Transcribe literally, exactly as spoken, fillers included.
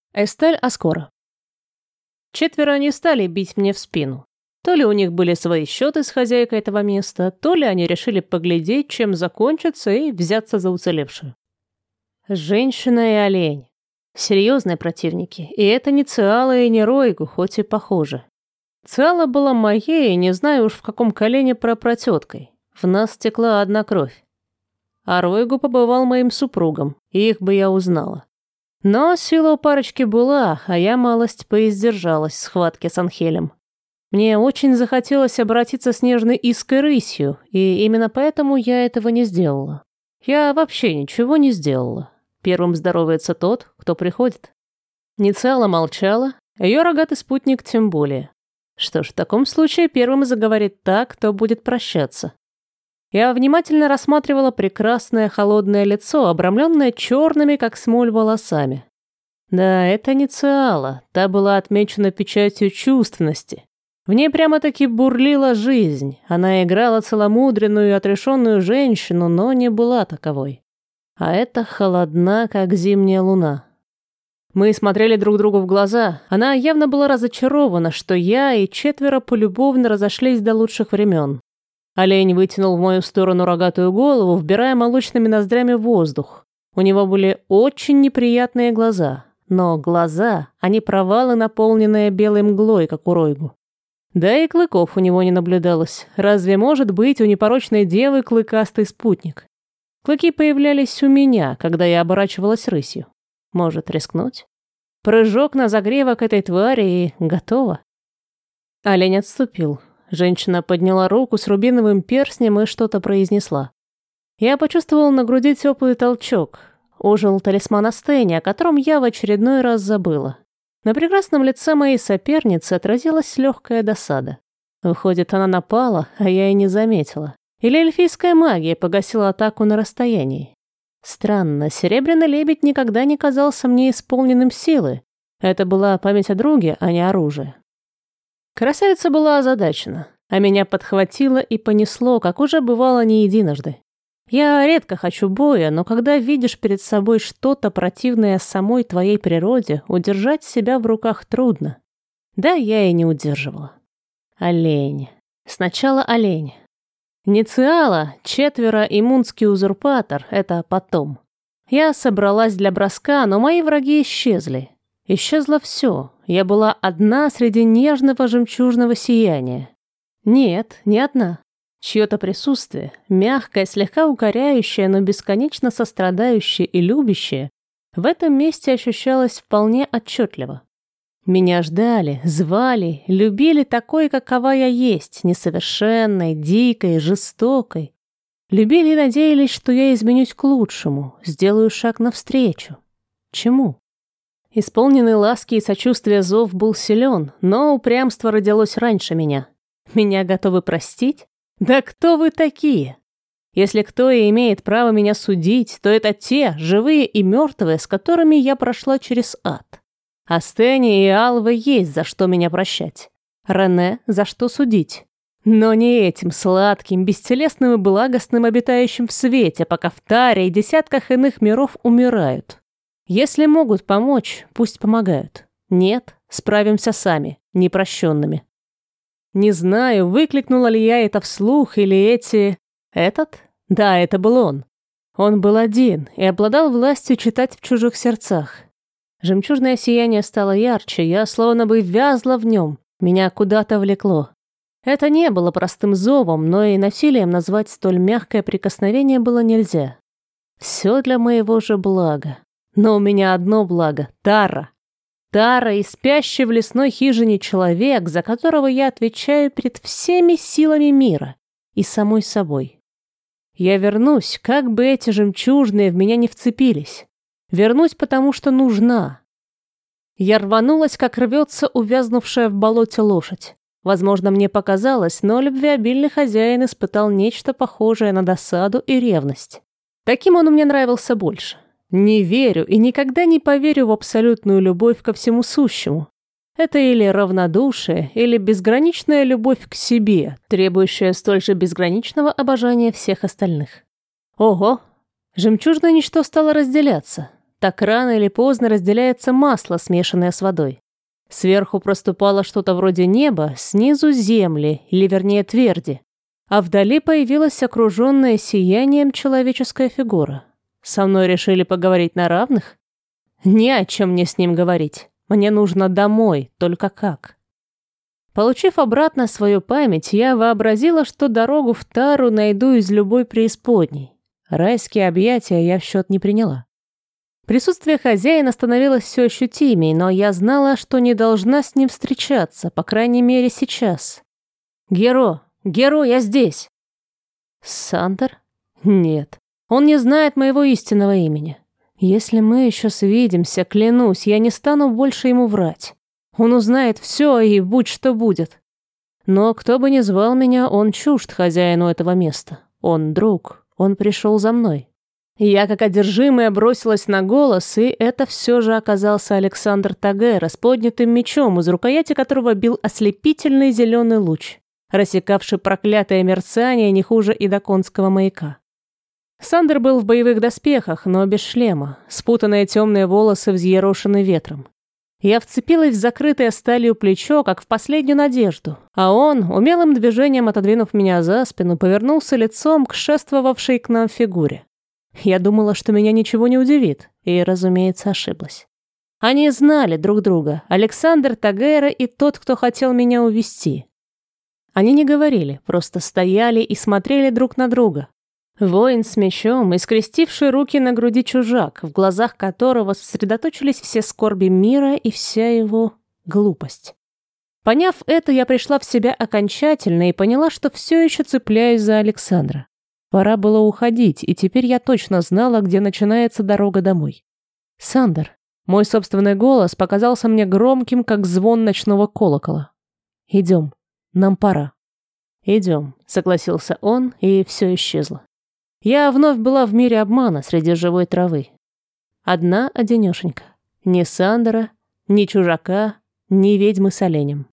Эстель Аскора. Четверо не стали бить мне в спину. То ли у них были свои счеты с хозяйкой этого места, то ли они решили поглядеть, чем закончится, и взяться за уцелевшую. Женщина и олень. Серьезные противники. И это не Циала и не Ройгу, хоть и похоже. Циала была моей, не знаю уж в каком колене пропротеткой. В нас текла одна кровь. А Ройгу побывал моим супругом, и их бы я узнала. Но сила у парочки была, а я малость поиздержалась в схватке с Анхелем. Мне очень захотелось обратиться с нежной Иской рысью, и именно поэтому я этого не сделала. Я вообще ничего не сделала. Первым здоровается тот, кто приходит. Нициала молчала, ее рогатый спутник тем более. Что ж, в таком случае первым заговорит та, кто будет прощаться. Я внимательно рассматривала прекрасное холодное лицо, обрамленное черными, как смоль, волосами. Да, это не Циала, та была отмечена печатью чувственности. В ней прямо-таки бурлила жизнь. Она играла целомудренную и отрешенную женщину, но не была таковой. А это холодна, как зимняя луна. Мы смотрели друг другу в глаза. Она явно была разочарована, что я и четверо полюбовно разошлись до лучших времен. Олень вытянул в мою сторону рогатую голову, вбирая молочными ноздрями воздух. У него были очень неприятные глаза. Но глаза, они провалы, наполненные белой мглой, как у Ройгу. Да и клыков у него не наблюдалось. Разве может быть у непорочной девы клыкастый спутник? Клыки появлялись у меня, когда я оборачивалась рысью. Может, рискнуть? Прыжок на загревок этой твари и готово. Олень отступил. Женщина подняла руку с рубиновым перстнем и что-то произнесла. Я почувствовал на груди теплый толчок. Ожил талисман Астени, о котором я в очередной раз забыла. На прекрасном лице моей соперницы отразилась легкая досада. Выходит, она напала, а я и не заметила. Или эльфийская магия погасила атаку на расстоянии. Странно, серебряный лебедь никогда не казался мне исполненным силы. Это была память о друге, а не оружие. Красавица была озадачена, а меня подхватило и понесло, как уже бывало не единожды. Я редко хочу боя, но когда видишь перед собой что-то противное самой твоей природе, удержать себя в руках трудно. Да, я и не удерживала. Олень. Сначала олень. Не Циала, четверо и мунский узурпатор — это потом. Я собралась для броска, но мои враги исчезли. Исчезло все. Я была одна среди нежного жемчужного сияния. Нет, не одна. Чье-то присутствие, мягкое, слегка укоряющее, но бесконечно сострадающее и любящее, в этом месте ощущалось вполне отчетливо. Меня ждали, звали, любили такой, какова я есть, несовершенной, дикой, жестокой. Любили и надеялись, что я изменюсь к лучшему, сделаю шаг навстречу. Чему? Исполненный ласки и сочувствия зов был силен, но упрямство родилось раньше меня. Меня готовы простить? Да кто вы такие? Если кто и имеет право меня судить, то это те, живые и мертвые, с которыми я прошла через ад. Астени и Алва есть за что меня прощать. Рене за что судить. Но не этим сладким, бестелесным и благостным, обитающим в свете, пока в Таре и десятках иных миров умирают. Если могут помочь, пусть помогают. Нет, справимся сами, непрощенными. Не знаю, выкликнула ли я это вслух или эти... Этот? Да, это был он. Он был один и обладал властью читать в чужих сердцах. Жемчужное сияние стало ярче, я словно бы вязла в нем, меня куда-то влекло. Это не было простым зовом, но и насилием назвать столь мягкое прикосновение было нельзя. Все для моего же блага. Но у меня одно благо — Тара. Тара и спящий в лесной хижине человек, за которого я отвечаю перед всеми силами мира и самой собой. Я вернусь, как бы эти жемчужные в меня не вцепились. Вернусь, потому что нужна. Я рванулась, как рвется увязнувшая в болоте лошадь. Возможно, мне показалось, но любвеобильный хозяин испытал нечто похожее на досаду и ревность. Таким он мне нравился больше. Не верю и никогда не поверю в абсолютную любовь ко всему сущему. Это или равнодушие, или безграничная любовь к себе, требующая столь же безграничного обожания всех остальных. Ого! Жемчужное ничто стало разделяться. Так рано или поздно разделяется масло, смешанное с водой. Сверху проступало что-то вроде неба, снизу земли, или вернее тверди. А вдали появилась окруженная сиянием человеческая фигура. Со мной решили поговорить на равных? Не о чем мне с ним говорить. Мне нужно домой, только как? Получив обратно свою память, я вообразила, что дорогу в Тару найду из любой преисподней. Райские объятия я в счет не приняла. Присутствие хозяина становилось все ощутимей, но я знала, что не должна с ним встречаться, по крайней мере сейчас. «Геро! Геро, я здесь!» «Сандер? Нет, он не знает моего истинного имени. Если мы еще свидимся, клянусь, я не стану больше ему врать. Он узнает все, и будь что будет. Но кто бы ни звал меня, он чужд хозяину этого места. Он друг, он пришел за мной». Я, как одержимая, бросилась на голос, и это все же оказался Александр Тагера с поднятым мечом, из рукояти которого бил ослепительный зеленый луч, рассекавший проклятое мерцание не хуже идаконского маяка. Сандер был в боевых доспехах, но без шлема, спутанные темные волосы взъерошены ветром. Я вцепилась в закрытое сталью плечо, как в последнюю надежду, а он, умелым движением отодвинув меня за спину, повернулся лицом к шествовавшей к нам фигуре. Я думала, что меня ничего не удивит, и, разумеется, ошиблась. Они знали друг друга, Александр Тагера и тот, кто хотел меня увести. Они не говорили, просто стояли и смотрели друг на друга. Воин с мечом и скрестивший руки на груди чужак, в глазах которого сосредоточились все скорби мира и вся его глупость. Поняв это, я пришла в себя окончательно и поняла, что все еще цепляюсь за Александра. Пора было уходить, и теперь я точно знала, где начинается дорога домой. «Сандер». Мой собственный голос показался мне громким, как звон ночного колокола. «Идем. Нам пора». «Идем», — согласился он, и все исчезло. Я вновь была в мире обмана среди живой травы. Одна одинешенька. Ни Сандера, ни чужака, ни ведьмы с оленем.